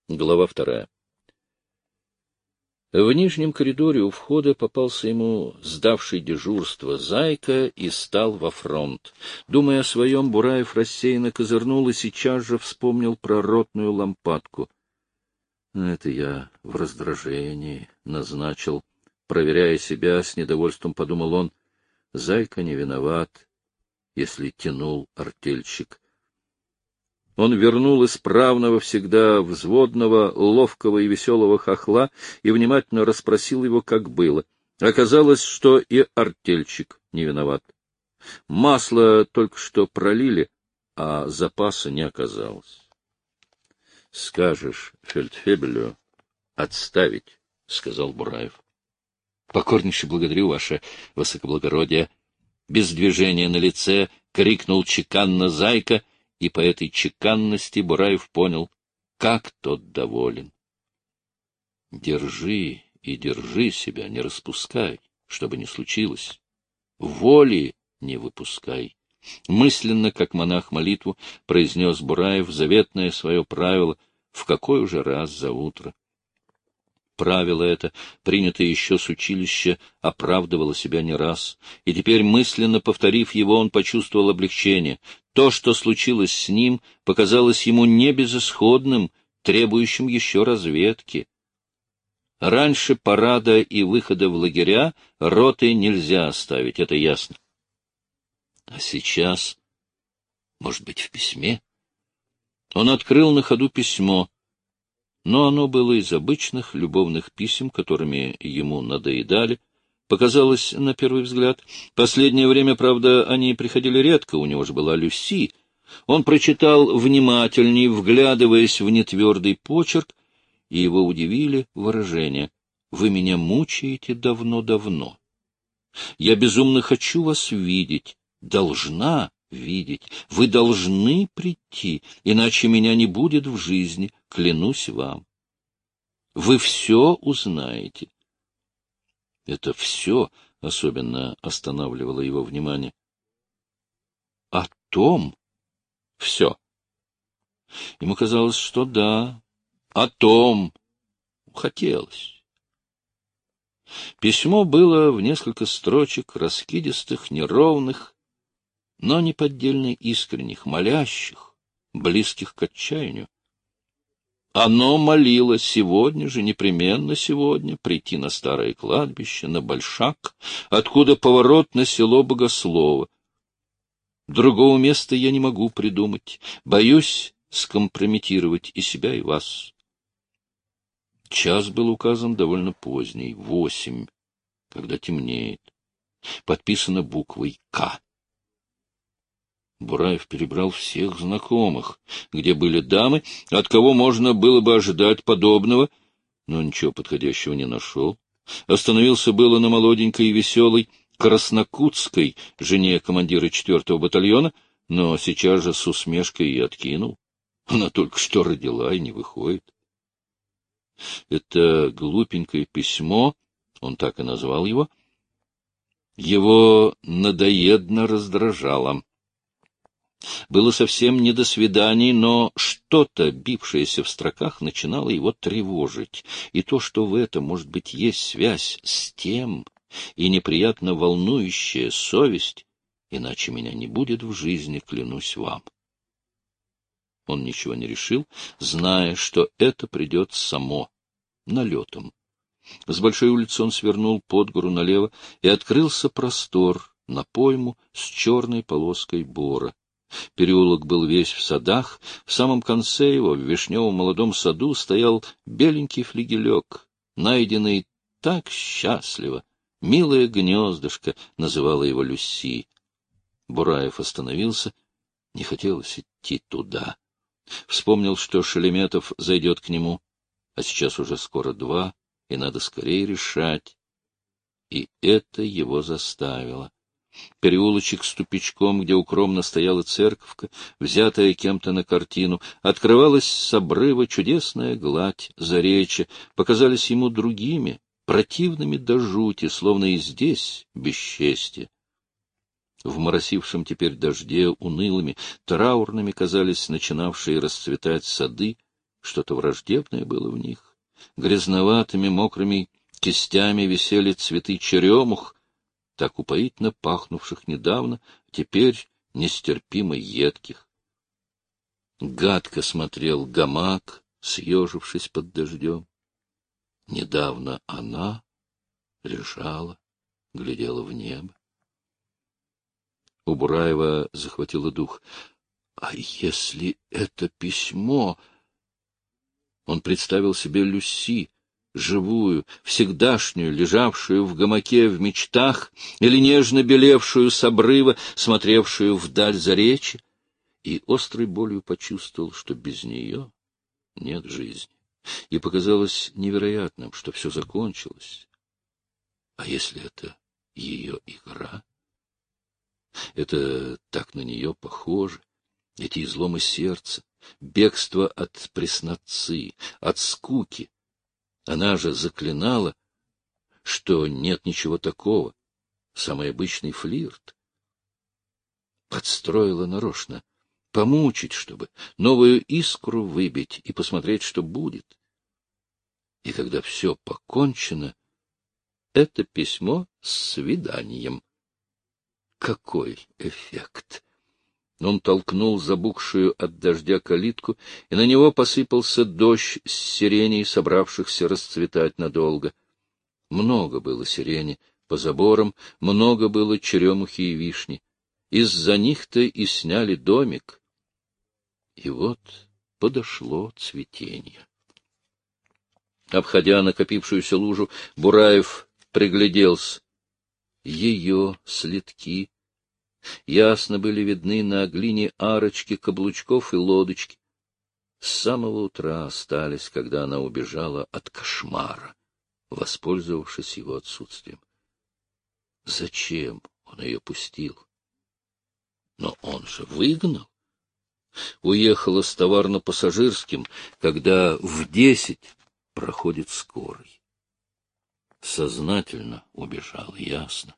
Глава 2. В нижнем коридоре у входа попался ему сдавший дежурство зайка и стал во фронт. Думая о своем, Бураев рассеянно козырнул и сейчас же вспомнил про ротную лампадку. Это я в раздражении назначил. Проверяя себя, с недовольством подумал он. Зайка не виноват, если тянул артельщик. Он вернул исправного, всегда взводного, ловкого и веселого хохла и внимательно расспросил его, как было. Оказалось, что и артельщик не виноват. Масло только что пролили, а запаса не оказалось. — Скажешь фельдфебелю отставить, — сказал Бураев. — Покорнейше благодарю, ваше высокоблагородие. Без движения на лице крикнул чеканно зайка, и по этой чеканности Бураев понял, как тот доволен. — Держи и держи себя, не распускай, что бы ни случилось. Воли не выпускай. Мысленно, как монах молитву, произнес Бураев заветное свое правило, в какой уже раз за утро. Правило это, принятое еще с училища, оправдывало себя не раз, и теперь, мысленно повторив его, он почувствовал облегчение. То, что случилось с ним, показалось ему не безысходным, требующим еще разведки. Раньше парада и выхода в лагеря роты нельзя оставить, это ясно. А сейчас, может быть, в письме? Он открыл на ходу письмо, но оно было из обычных любовных писем, которыми ему надоедали. Показалось, на первый взгляд. Последнее время, правда, они приходили редко, у него же была Люси. Он прочитал внимательней, вглядываясь в нетвердый почерк, и его удивили выражения. «Вы меня мучаете давно-давно. Я безумно хочу вас видеть, должна видеть. Вы должны прийти, иначе меня не будет в жизни, клянусь вам. Вы все узнаете». Это все особенно останавливало его внимание. О том все. Ему казалось, что да, о том хотелось. Письмо было в несколько строчек, раскидистых, неровных, но неподдельно искренних, молящих, близких к отчаянию. Оно молило сегодня же, непременно сегодня, прийти на старое кладбище, на Большак, откуда поворот на село Богослово. Другого места я не могу придумать, боюсь скомпрометировать и себя, и вас. Час был указан довольно поздний, 8, когда темнеет. Подписано буквой «К». Бураев перебрал всех знакомых, где были дамы, от кого можно было бы ожидать подобного, но ничего подходящего не нашел. Остановился было на молоденькой и веселой Краснокутской, жене командира 4-го батальона, но сейчас же с усмешкой и откинул. Она только что родила и не выходит. Это глупенькое письмо, он так и назвал его надоедно раздражало. Было совсем не до свиданий, но что-то, бившееся в строках, начинало его тревожить. И то, что в этом, может быть, есть связь с тем, и неприятно волнующая совесть, иначе меня не будет в жизни, клянусь вам. Он ничего не решил, зная, что это придет само, налетом. С большой улицы он свернул под гору налево, и открылся простор на пойму с черной полоской бора. Переулок был весь в садах, в самом конце его, в вишневом молодом саду, стоял беленький флигелек, найденный так счастливо. «Милое гнездышко», — называла его Люси. Бураев остановился, не хотелось идти туда. Вспомнил, что Шереметов зайдет к нему, а сейчас уже скоро 2, и надо скорее решать. И это его заставило. Переулочек с тупичком, где укромно стояла церковка, взятая кем-то на картину, открывалась с обрыва чудесная гладь, заречья, показались ему другими, противными до жути, словно и здесь бесчестье. В моросившем теперь дожде унылыми, траурными казались начинавшие расцветать сады Что-то враждебное было в них. Грязноватыми мокрыми кистями висели цветы черемух, так упоительно пахнувших недавно, теперь нестерпимо едких. Гадко смотрел гамак, съежившись под дождем. Недавно она лежала, глядела в небо. У Бураева захватило дух. А если это письмо? Он представил себе Люси, живую, всегдашнюю, лежавшую в гамаке в мечтах, или нежно белевшую с обрыва, смотревшую вдаль заречья, и острой болью почувствовал, что без нее нет жизни. И показалось невероятным, что все закончилось. А если это ее игра? Это так на нее похоже. Эти изломы сердца, бегство от преснотцы, от скуки. Она же заклинала, что нет ничего такого, самый обычный флирт. Подстроила нарочно, помучить, чтобы новую искру выбить и посмотреть, что будет. И когда все покончено, это письмо с свиданием. Какой эффект! Он толкнул забухшую от дождя калитку, и на него посыпался дождь с сиреней, собравшихся расцветать надолго. Много было сирени по заборам, много было черемухи и вишни. Из-за них-то и сняли домик. И вот подошло цветение. Обходя накопившуюся лужу, Бураев пригляделся. Ее следки ясно были видны на глине арочки каблучков и лодочки. С самого утра остались, когда она убежала от кошмара, воспользовавшись его отсутствием. Зачем он ее пустил? Но он же выгнал. Уехала с товарно-пассажирским, когда в 10 проходит скорый. Сознательно убежал, ясно.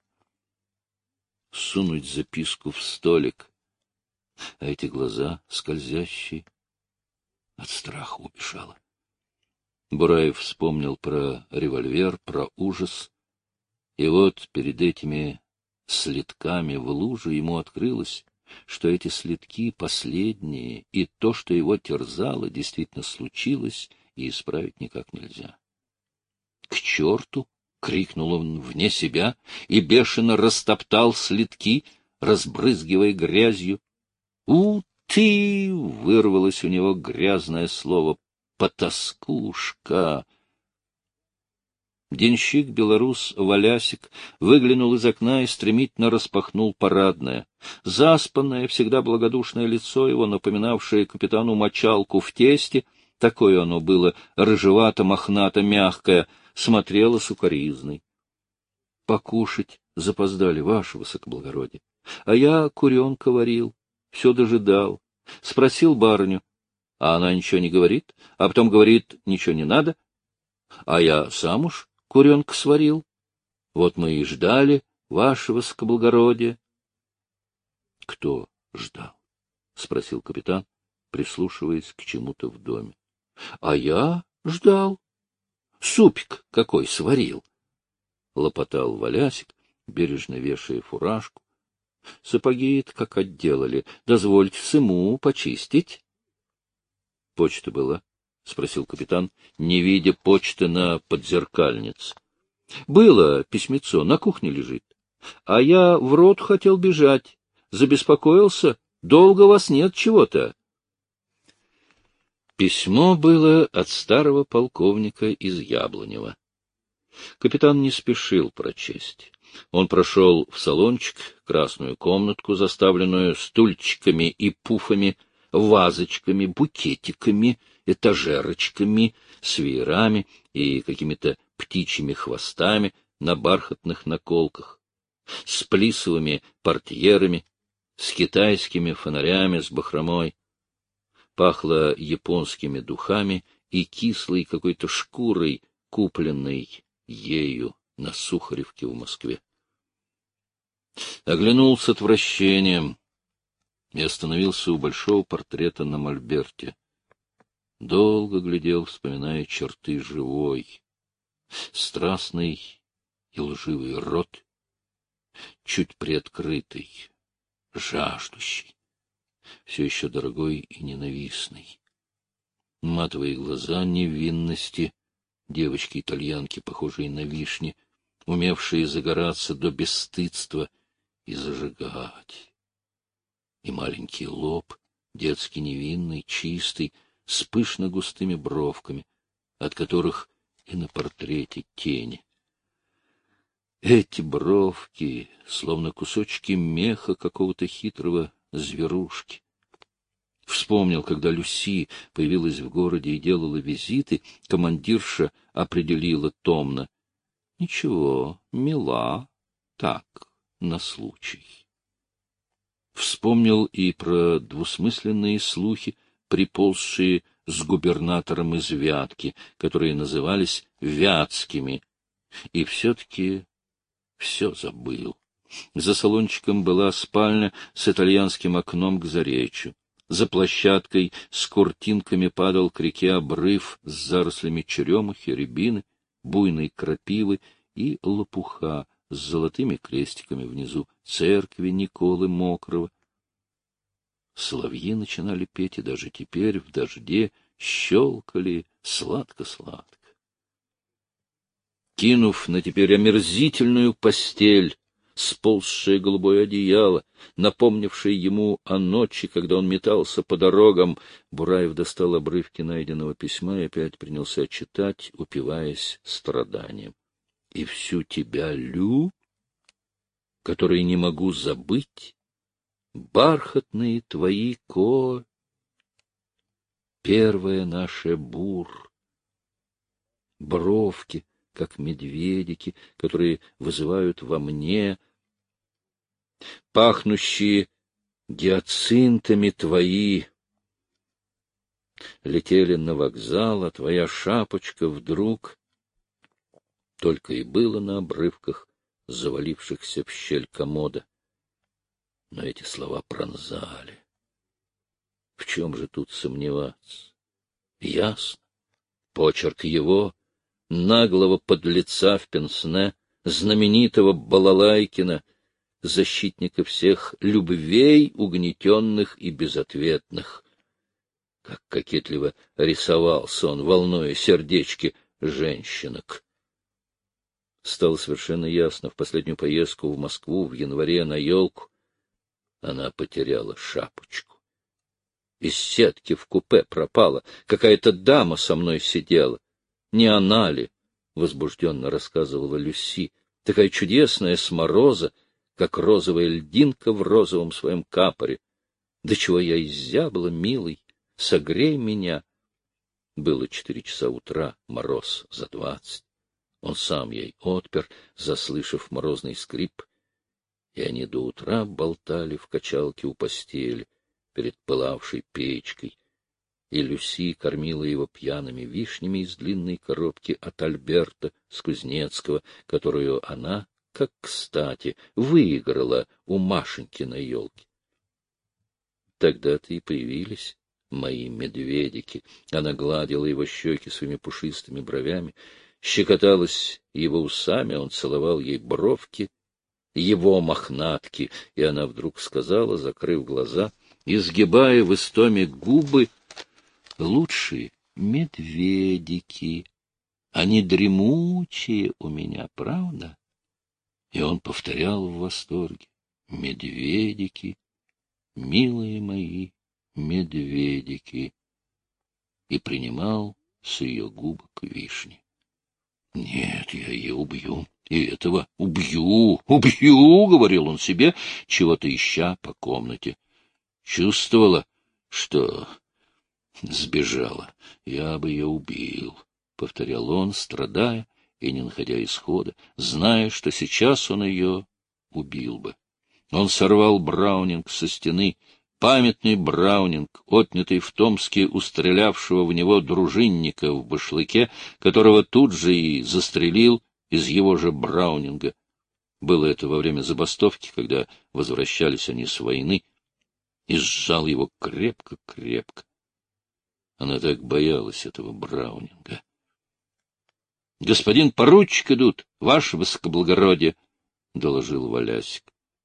Сунуть записку в столик, а эти глаза скользящие. От страха убежала. Бураев вспомнил про револьвер, про ужас. И вот перед этими следками в луже ему открылось, что эти следки последние, и то, что его терзало, действительно случилось, и исправить никак нельзя. — К черту! — крикнул он вне себя и бешено растоптал следки, разбрызгивая грязью. «У ты!» — вырвалось у него грязное слово. «Потаскушка!» Денщик-белорус Валясик выглянул из окна и стремительно распахнул парадное. Заспанное, всегда благодушное лицо его, напоминавшее капитану мочалку в тесте, такое оно было рыжевато-мохнато-мягкое, смотрело сукоризной. — Покушать запоздали, ваше высокоблагородие. А я куренка варил, все дожидал. Спросил барыню, а она ничего не говорит, а потом говорит, ничего не надо. А я сам уж куренка сварил. Вот мы и ждали, ваше высокоблагородие. — Кто ждал? — спросил капитан, прислушиваясь к чему-то в доме. — А я ждал. Супик какой сварил! — лопотал Валясик, бережно вешая фуражку. — Сапоги-то как отделали. Дозвольте сыму почистить. — Почта была? — спросил капитан, не видя почты на подзеркальнице. — Было письмецо, на кухне лежит. А я в рот хотел бежать. Забеспокоился. Долго вас нет чего-то. Письмо было от старого полковника из Яблонева. Капитан не спешил прочесть. Он прошел в салончик, красную комнатку, заставленную стульчиками и пуфами, вазочками, букетиками, этажерочками, с веерами и какими-то птичьими хвостами на бархатных наколках, с плисовыми портьерами, с китайскими фонарями с бахромой. Пахло японскими духами и кислой какой-то шкурой, купленной ею на Сухаревке в Москве. Оглянул с отвращением и остановился у большого портрета на мольберте. долго глядел, вспоминая черты живой, страстный и лживый рот, чуть приоткрытый, жаждущий, все еще дорогой и ненавистный. Матовые глаза невинности, девочки-итальянки, похожие на вишни, умевшие загораться до бесстыдства и зажигать. И маленький лоб, детски невинный, чистый, с пышно-густыми бровками, от которых и на портрете тени. Эти бровки, словно кусочки меха какого-то хитрого зверушки. Вспомнил, когда Люси появилась в городе и делала визиты, командирша определила томно: ничего, мила, так, на случай. Вспомнил и про двусмысленные слухи, приползшие с губернатором из Вятки, которые назывались Вятскими, и все-таки все забыл. За салончиком была спальня с итальянским окном к заречью. За площадкой с куртинками падал к реке обрыв с зарослями черемухи, рябины, буйной крапивы и лопуха с золотыми крестиками внизу, церкви Николы Мокрого. Соловьи начинали петь, и даже теперь в дожде щелкали сладко-сладко. Кинув на теперь омерзительную постель сползшее голубое одеяло, напомнившее ему о ночи, когда он метался по дорогам, Бураев достал обрывки найденного письма и опять принялся читать, упиваясь страданием. «И всю тебя, Лю, которой не могу забыть, бархатные твои первая наша бур, бровки, как медведики, которые вызывают во мне, пахнущие гиацинтами твои, летели на вокзал, а твоя шапочка вдруг только и было на обрывках, завалившихся в щель комода. Но эти слова пронзали. В чем же тут сомневаться? Ясно. Почерк его, наглого подлеца в пенсне, знаменитого Балалайкина, защитника всех любвей, угнетенных и безответных. Как кокетливо рисовался он, волнуя сердечки женщинок. Стало совершенно ясно, в последнюю поездку в Москву в январе на елку она потеряла шапочку. Из сетки в купе пропала, какая-то дама со мной сидела. Не она ли, — возбужденно рассказывала Люси, — такая чудесная смороза, как розовая льдинка в розовом своем капоре. Да чего я изябла, милый, согрей меня. Было 4 часа утра, мороз за 20. Он сам ей отпер, заслышав морозный скрип, и они до утра болтали в качалке у постели перед пылавшей печкой, и Люси кормила его пьяными вишнями из длинной коробки от Альберта с Кузнецкого, которую она, как кстати, выиграла у Машеньки на елке. Тогда-то и появились мои медведики. Она гладила его щеки своими пушистыми бровями, щекоталась его усами, он целовал ей бровки, его мохнатки, и она вдруг сказала, закрыв глаза, изгибая в истоме губы: лучшие медведики, они дремучие у меня, правда? И он повторял в восторге: медведики, милые мои медведики, и принимал с ее губок вишни. — Нет, я ее убью, и этого убью, убью, — говорил он себе, чего-то ища по комнате. Чувствовала, что сбежала. Я бы ее убил, — повторял он, страдая и не находя исхода, зная, что сейчас он ее убил бы. Он сорвал браунинг со стены, памятный браунинг, отнятый в Томске у стрелявшего в него дружинника в башлыке, которого тут же и застрелил из его же браунинга. Было это во время забастовки, когда возвращались они с войны, и сжал его крепко-крепко. Она так боялась этого Браунинга. — Господин поручик идут, ваше высокоблагородие, — доложил Валясик.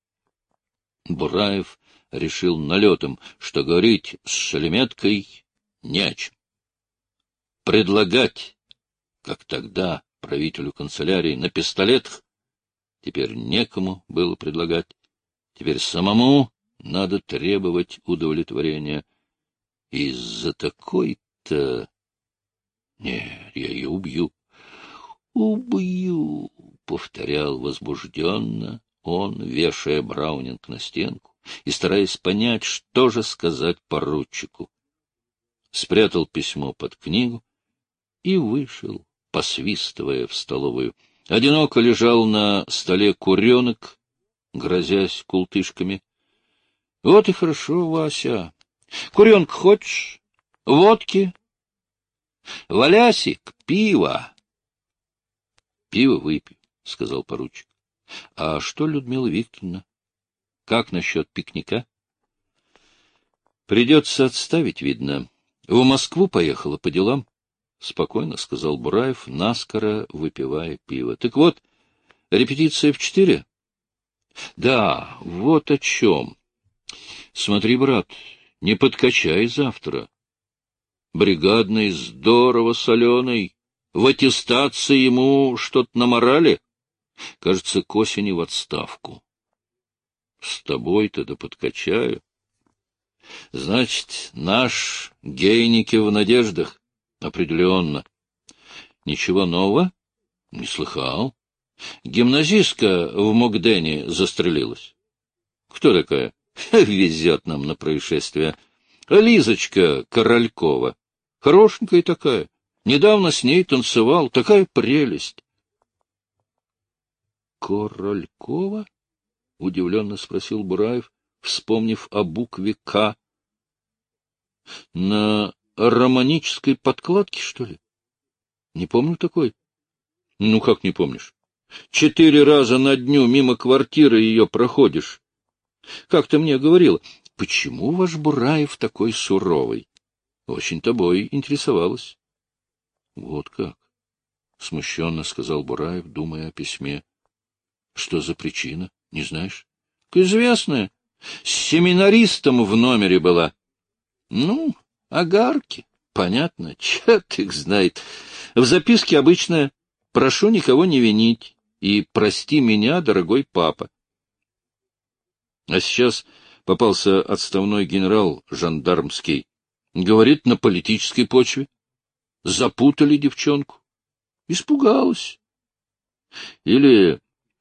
Бураев решил налетом, что говорить с Шереметкой не о чем. Предлагать, как тогда правителю канцелярии, на пистолетах, теперь некому было предлагать. Теперь самому надо требовать удовлетворения. Из-за такой-то... Нет, я ее убью. «Убью», — повторял возбужденно он, вешая Браунинг на стенку и стараясь понять, что же сказать поручику. Спрятал письмо под книгу и вышел, посвистывая, в столовую. Одиноко лежал на столе куренок, грозясь култышками. — Вот и хорошо, Вася. Куренка хочешь? Водки? Валясик, пиво. — Пиво выпью, — сказал поручик. — А что, Людмила Викторовна? Как насчет пикника? — Придется отставить, видно. В Москву поехала по делам, — спокойно сказал Бураев, наскоро выпивая пиво. — Так вот, репетиция в 4? — Да, вот о чем. Смотри, брат, не подкачай завтра. Бригадный здорово соленый. В аттестации ему что-то наморали. Кажется, к осени в отставку. С тобой-то да подкачаю. Значит, наш Гейники в надеждах. Определенно. Ничего нового? Не слыхал. Гимназистка в Мокдене застрелилась. Кто такая? Везет нам на происшествие. Лизочка Королькова. Хорошенькая такая. Недавно с ней танцевал. Такая прелесть. Королькова? — удивленно спросил Бураев, вспомнив о букве «К». — На романической подкладке, что ли? Не помню такой. — Ну, как не помнишь? 4 раза на дню мимо квартиры ее проходишь. Как ты мне говорила, почему ваш Бураев такой суровый? Очень тобой интересовалась. — Вот как? — смущенно сказал Бураев, думая о письме. — Что за причина? Не знаешь? — Известная. С семинаристом в номере была. — Ну, огарки. Понятно. Черт их знает. В записке обычно «прошу никого не винить» и «прости меня, дорогой папа». А сейчас попался отставной генерал жандармский. Говорит, на политической почве. Запутали девчонку. Испугалась. Или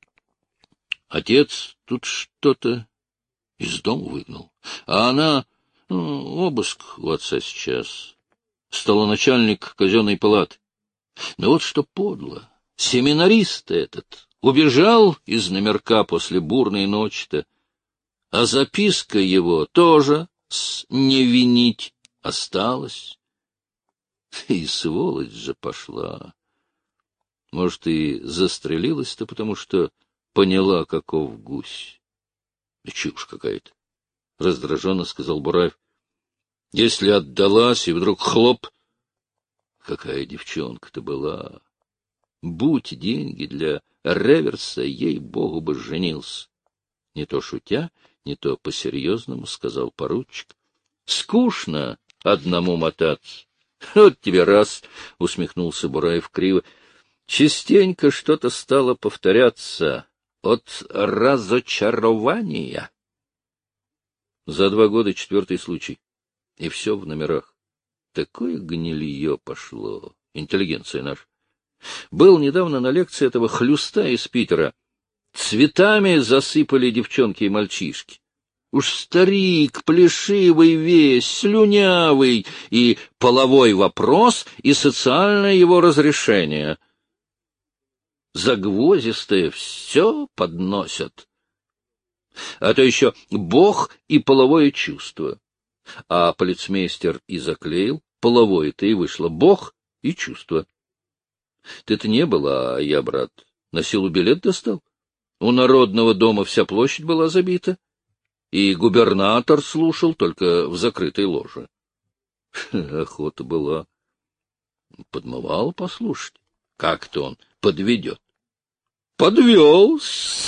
отец тут что-то из дома выгнал. А она... обыск у отца сейчас. Столоначальник казенной палаты. Но вот что подло. Семинарист этот убежал из номерка после бурной ночи-то. А записка его тоже с «не винить» осталась. И сволочь же пошла. Может, и застрелилась-то, потому что поняла, каков гусь. Чушь какая-то, — раздраженно сказал Бураев. Если отдалась, и вдруг хлоп. Какая девчонка-то была. Будь деньги для реверса, ей-богу бы женился. Не то шутя, не то по-серьезному, — сказал поручик. Скучно одному мотаться. Вот тебе раз, — усмехнулся Бураев криво. Частенько что-то стало повторяться от разочарования. За 2 года 4-й случай. И все в номерах. Такое гнилье пошло. Интеллигенция наша. Был недавно на лекции этого хлюста из Питера. Цветами засыпали девчонки и мальчишки. Уж старик, плешивый весь, слюнявый, и половой вопрос, и социальное его разрешение. Загвоздистые все подносят. А то еще Бог и половое чувство. А полицмейстер и заклеил, половое-то и вышло Бог и чувство. Ты-то не была, а я, брат, на силу билет достал. У Народного дома вся площадь была забита, и губернатор слушал только в закрытой ложе. Охота была. Подмывал послушать. Как-то он подведет. Подвел.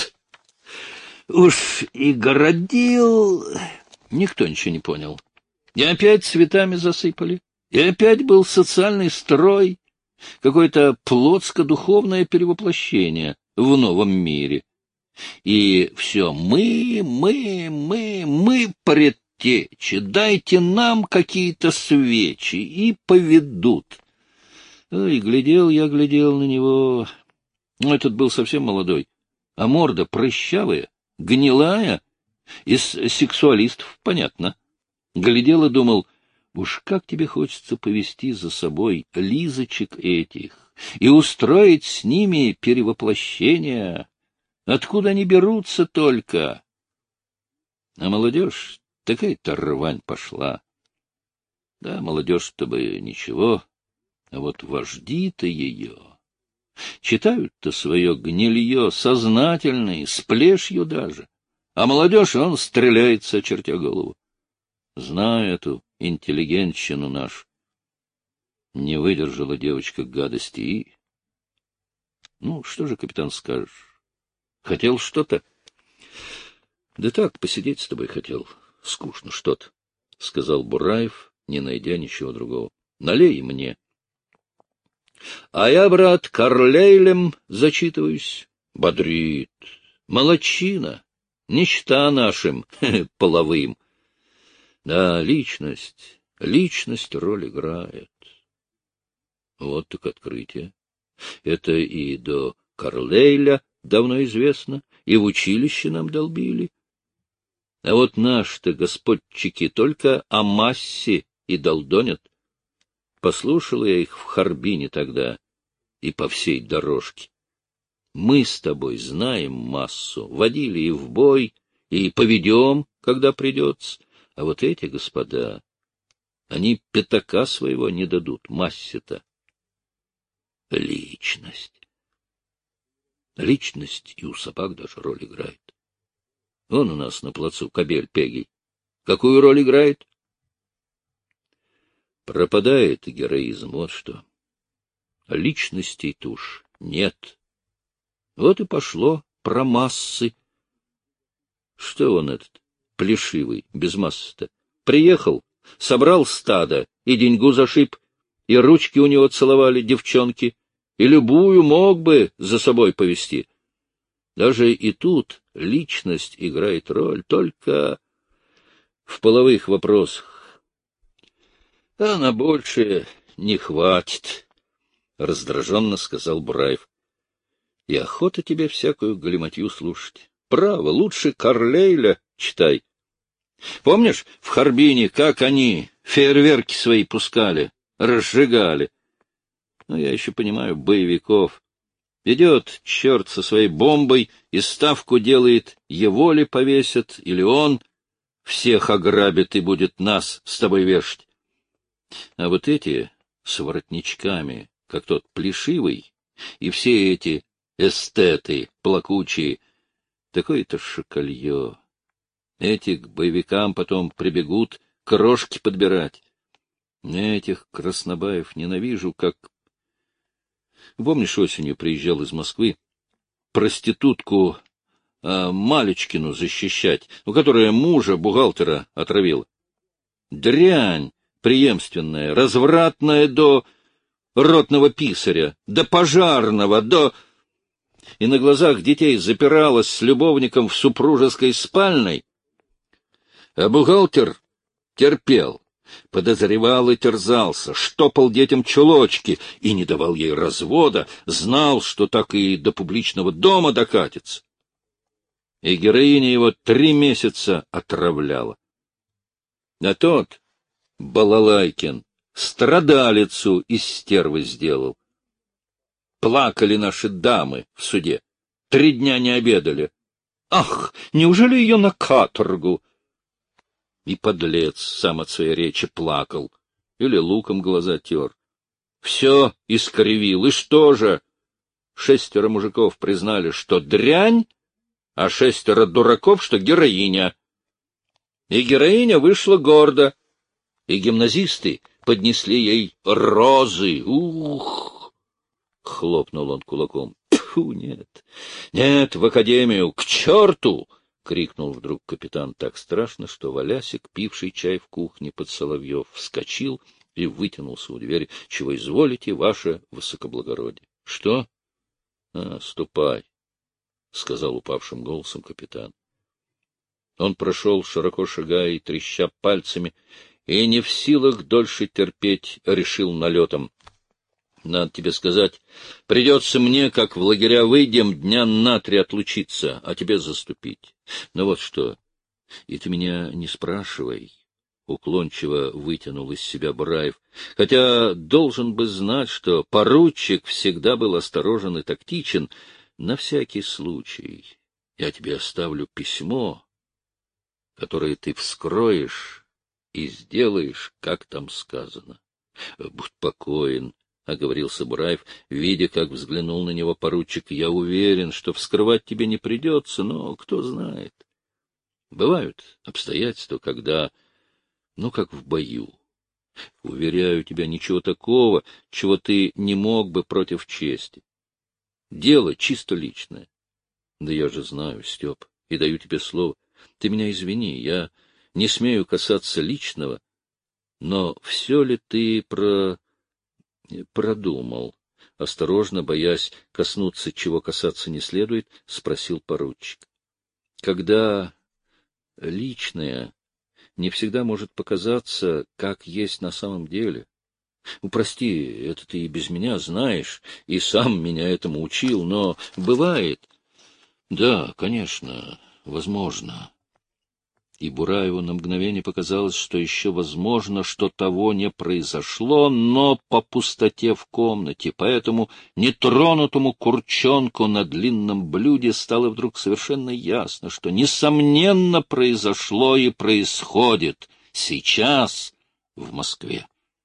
Уж и городил. Никто ничего не понял. И опять цветами засыпали. И опять был социальный строй. Какое-то плотско-духовное перевоплощение в новом мире. И все мы, предтечи, дайте нам какие-то свечи, и поведут. И глядел на него. Этот был совсем молодой, а морда прыщавая, гнилая, из сексуалистов, понятно. Глядел и думал, уж как тебе хочется повести за собой лизочек этих и устроить с ними перевоплощение. Откуда они берутся только? А молодежь, такая-то рвань пошла. Да, молодежь-то бы ничего, а вот вожди-то ее... Читают-то свое гнилье сознательное, с плешью даже. А молодежь, он стреляется, очертя голову. Знаю эту интеллигентщину нашу. Не выдержала девочка гадости и... Ну, что же, капитан, скажешь? Хотел что-то? Да так, посидеть с тобой хотел. Скучно что-то, — сказал Бураев, не найдя ничего другого. Налей мне. А я, брат, Карлейлем зачитываюсь. Бодрит. Молодчина. Ничта нашим половым. Да, личность роль играет. Вот так открытие. Это и до Карлейля давно известно, и в училище нам долбили. А вот наши-то господчики только о массе и долдонят. Послушал я их в Харбине тогда и по всей дорожке. Мы с тобой знаем массу, водили и в бой, и поведем, когда придется. А вот эти господа, они пятака своего не дадут, массе-то. Личность. Личность и у собак даже роль играет. Он у нас на плацу кобель Пегий. Какую роль играет? Пропадает героизм, вот что. Личностей-то уж нет. Вот и пошло про массы. Что он этот, плешивый, без массы-то? Приехал, собрал стадо и деньгу зашиб, и ручки у него целовали девчонки, и любую мог бы за собой повести. Даже и тут личность играет роль, только в половых вопросах. А на большее не хватит, — раздраженно сказал Бураев. — И охота тебе всякую галиматью слушать. Право, лучше Карлейля читай. Помнишь, в Харбине, как они фейерверки свои пускали, разжигали? Ну, я еще понимаю боевиков. Идет черт со своей бомбой и ставку делает, его ли повесят, или он всех ограбит и будет нас с тобой вешать. А вот эти с воротничками, как тот плешивый, и все эти эстеты плакучие, такое-то шоколье. Эти к боевикам потом прибегут крошки подбирать. Этих краснобаев ненавижу, как... Помнишь, осенью приезжал из Москвы проститутку Малечкину защищать, которая мужа бухгалтера отравила? Дрянь преемственная, развратная до ротного писаря, до пожарного, до... И на глазах детей запиралась с любовником в супружеской спальной. А бухгалтер терпел, подозревал и терзался, штопал детям чулочки и не давал ей развода, знал, что так и до публичного дома докатится. И героиня его 3 месяца отравляла. А тот, Балалайкин, страдалицу из стервы сделал. Плакали наши дамы в суде. 3 дня не обедали. Ах, неужели ее на каторгу? И подлец сам от своей речи плакал. Или луком глаза тер. Все искривил. И что же? 6 мужиков признали, что дрянь, а 6 дураков, что героиня. И героиня вышла гордо. И гимназисты поднесли ей розы. Ух! — хлопнул он кулаком. — Тьфу, нет, нет, в академию, к черту! — крикнул вдруг капитан так страшно, что Валясик, пивший чай в кухне под Соловьев, вскочил и вытянулся у двери. — Чего изволите, ваше высокоблагородие? — Что? — ступай, — сказал упавшим голосом капитан. Он прошел, широко шагая и треща пальцами, и не в силах дольше терпеть, решил налетом. Надо тебе сказать, придется мне, как в лагеря выйдем, дня на 3 отлучиться, а тебе заступить. Ну вот что, и ты меня не спрашивай, — уклончиво вытянул из себя Бураев, хотя должен бы знать, что поручик всегда был осторожен и тактичен. На всякий случай я тебе оставлю письмо, которое ты вскроешь и сделаешь, как там сказано. Будь покоен, — оговорился Бураев, видя, как взглянул на него поручик. — Я уверен, что вскрывать тебе не придется, но кто знает. Бывают обстоятельства, когда... Ну, как в бою. Уверяю тебя, ничего такого, чего ты не мог бы против чести. Дело чисто личное. Да я же знаю, Степ, и даю тебе слово. Ты меня извини, я не смею касаться личного, но все ли ты продумал? Осторожно, боясь коснуться, чего касаться не следует, спросил поручик. Когда личное не всегда может показаться, как есть на самом деле. Прости, это ты и без меня знаешь, и сам меня этому учил, но бывает... Да, конечно, возможно. И Бураеву на мгновение показалось, что еще возможно, что того не произошло, но по пустоте в комнате, поэтому нетронутому курчонку на длинном блюде стало вдруг совершенно ясно, что, несомненно, произошло и происходит сейчас в Москве.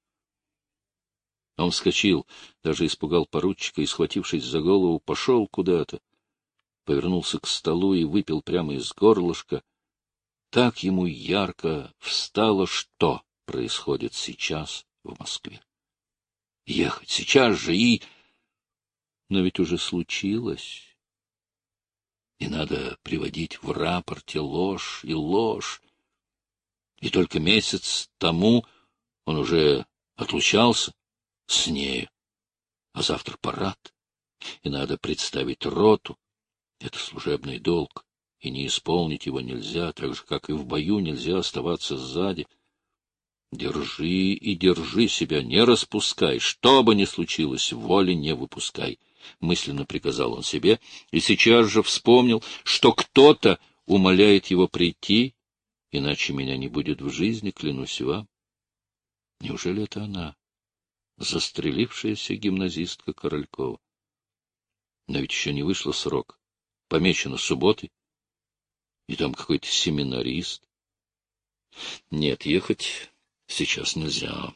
Он вскочил, даже испугал поручика и, схватившись за голову, пошел куда-то, повернулся к столу и выпил прямо из горлышка. Так ему ярко встало, что происходит сейчас в Москве. Ехать сейчас же и... Но ведь уже случилось. И надо приводить в рапорте ложь и ложь. И только месяц тому он уже отлучался с нею. А завтра парад, и надо представить роту. Это служебный долг. И не исполнить его нельзя, так же, как и в бою нельзя оставаться сзади. Держи и держи себя, не распускай, что бы ни случилось, воли не выпускай, — мысленно приказал он себе, и сейчас же вспомнил, что кто-то умоляет его прийти, иначе меня не будет в жизни, клянусь вам. Неужели это она, застрелившаяся гимназистка Королькова? Но ведь еще не вышло срок, помечено субботой. И там какой-то семинарист. Нет, ехать сейчас нельзя.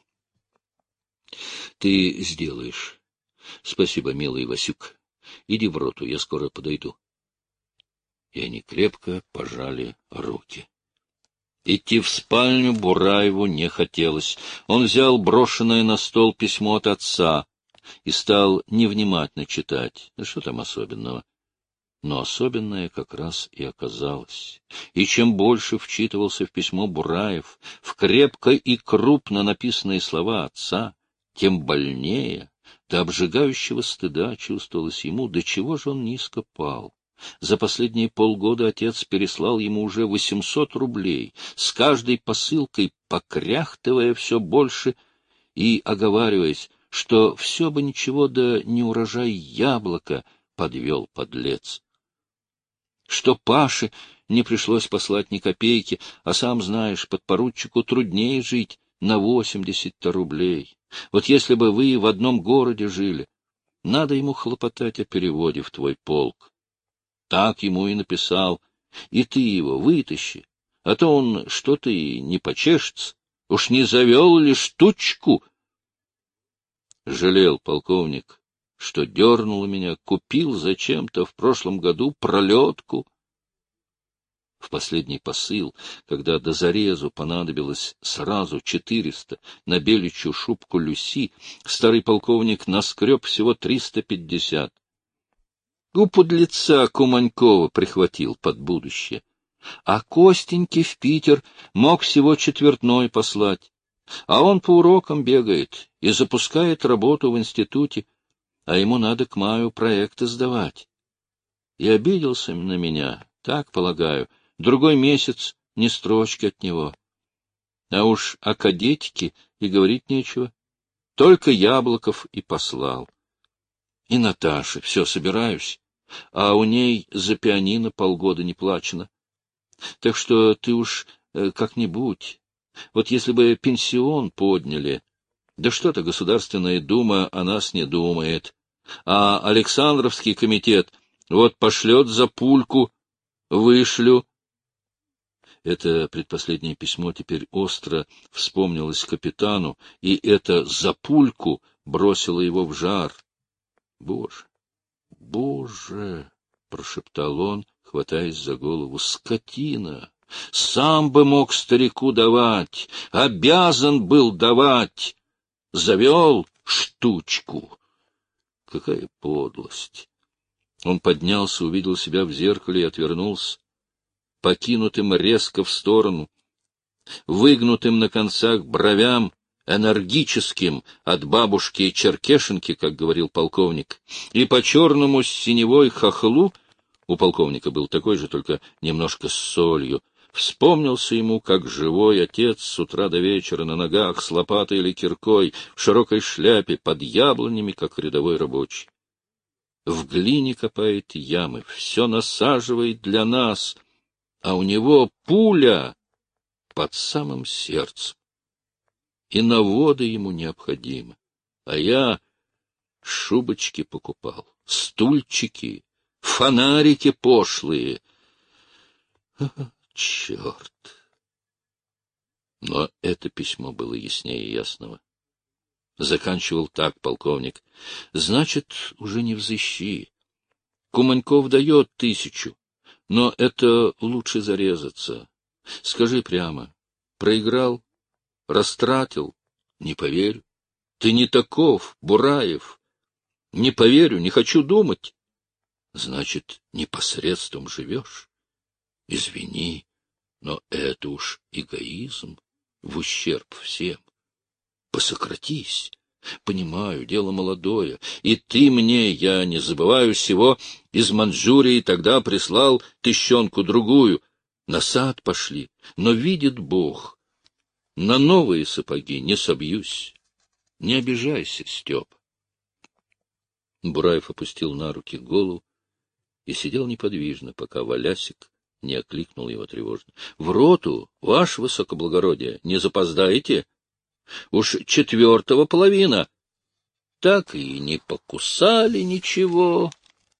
Ты сделаешь. Спасибо, милый Васюк. Иди в роту, я скоро подойду. И они крепко пожали руки. Идти в спальню Бураеву не хотелось. Он взял брошенное на стол письмо от отца и стал невнимательно читать. Да что там особенного? Но особенное как раз и оказалось. И чем больше вчитывался в письмо Бураев, в крепко и крупно написанные слова отца, тем больнее, до обжигающего стыда чувствовалось ему, до чего же он низко пал. За последние полгода отец переслал ему уже 800 рублей, с каждой посылкой покряхтывая все больше и оговариваясь, что все бы ничего, да не урожай яблока подвел подлец. Что Паше не пришлось послать ни копейки, а сам знаешь, подпоручику труднее жить на 80 рублей. Вот если бы вы в одном городе жили, надо ему хлопотать о переводе в твой полк. Так ему и написал, и ты его вытащи, а то он что-то и не почешется, уж не завел ли штучку. Жалел полковник, что дернуло меня, купил зачем-то в прошлом году пролетку. В последний посыл, когда до зарезу понадобилось сразу 400 на беличью шубку Люси, старый полковник наскреб всего 350. У подлеца Куманькова прихватил под будущее. А Костеньке в Питер мог всего четвертной послать. А он по урокам бегает и запускает работу в институте, а ему надо к маю проекты сдавать. И обиделся на меня, так полагаю, другой месяц ни строчки от него. А уж о кадетике и говорить нечего. Только Яблоков и послал. И Наташе все собираюсь, а у ней за пианино полгода не плачено. Так что ты уж как-нибудь. Вот если бы пенсион подняли, да что-то Государственная Дума о нас не думает. А Александровский комитет вот пошлет за пульку, вышлю. Это предпоследнее письмо теперь остро вспомнилось капитану, и это «за пульку» бросило его в жар. — Боже, Боже! — прошептал он, хватаясь за голову. — Скотина! Сам бы мог старику давать, обязан был давать. Завел штучку. Какая подлость! Он поднялся, увидел себя в зеркале и отвернулся. Покинутым резко в сторону, выгнутым на концах бровям, энергическим от бабушки и черкешенки, как говорил полковник, и по черному с синевой хохлу, у полковника был такой же, только немножко с солью, вспомнился ему, как живой отец с утра до вечера на ногах, с лопатой или киркой, в широкой шляпе, под яблонями, как рядовой рабочий. В глине копает ямы, все насаживает для нас, а у него пуля под самым сердцем. И наводы ему необходимы. А я шубочки покупал, стульчики, фонарики пошлые. Черт! Но это письмо было яснее ясного. Заканчивал так полковник. Значит, уже не взыщи. Куманьков дает 1000. Но это лучше зарезаться. Скажи прямо. Проиграл? Растратил? Не поверю. Ты не таков, Бураев. Не поверю, не хочу думать. Значит, непосредством живешь? Извини, но это уж эгоизм в ущерб всем. Посократись. Понимаю, дело молодое, и ты мне, я не забываю сего, из Манчжурии тогда прислал тыщенку-другую. На сад пошли, но видит Бог, на новые сапоги не собьюсь. Не обижайся, Степ. Бураев опустил на руки голову и сидел неподвижно, пока Валясик не окликнул его тревожно. — В роту, ваше высокоблагородие, не запоздаете? Уж 4 половина. Так и не покусали ничего.